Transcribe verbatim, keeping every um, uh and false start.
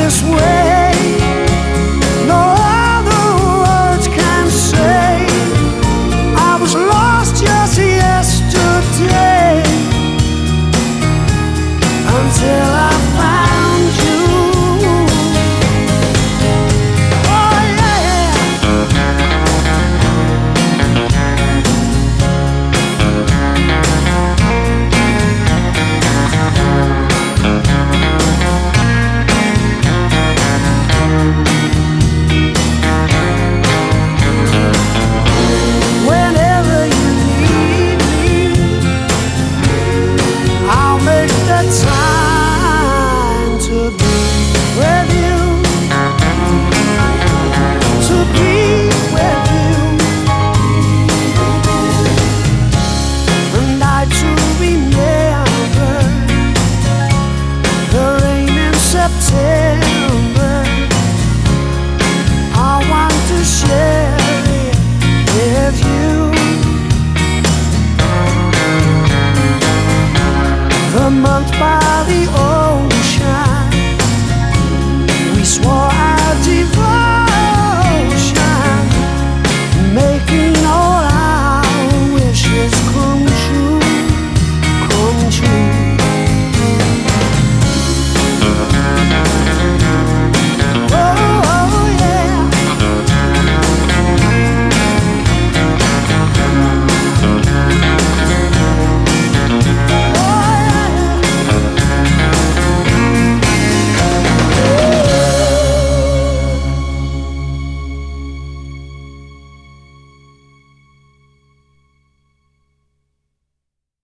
this way. No other words can say I was lost just yesterday, until I found you. Oh yeah. Whenever you need me, I'll make the time to be with you, to be with you, and I to remember the rain in September. I want to share it with you. The month by the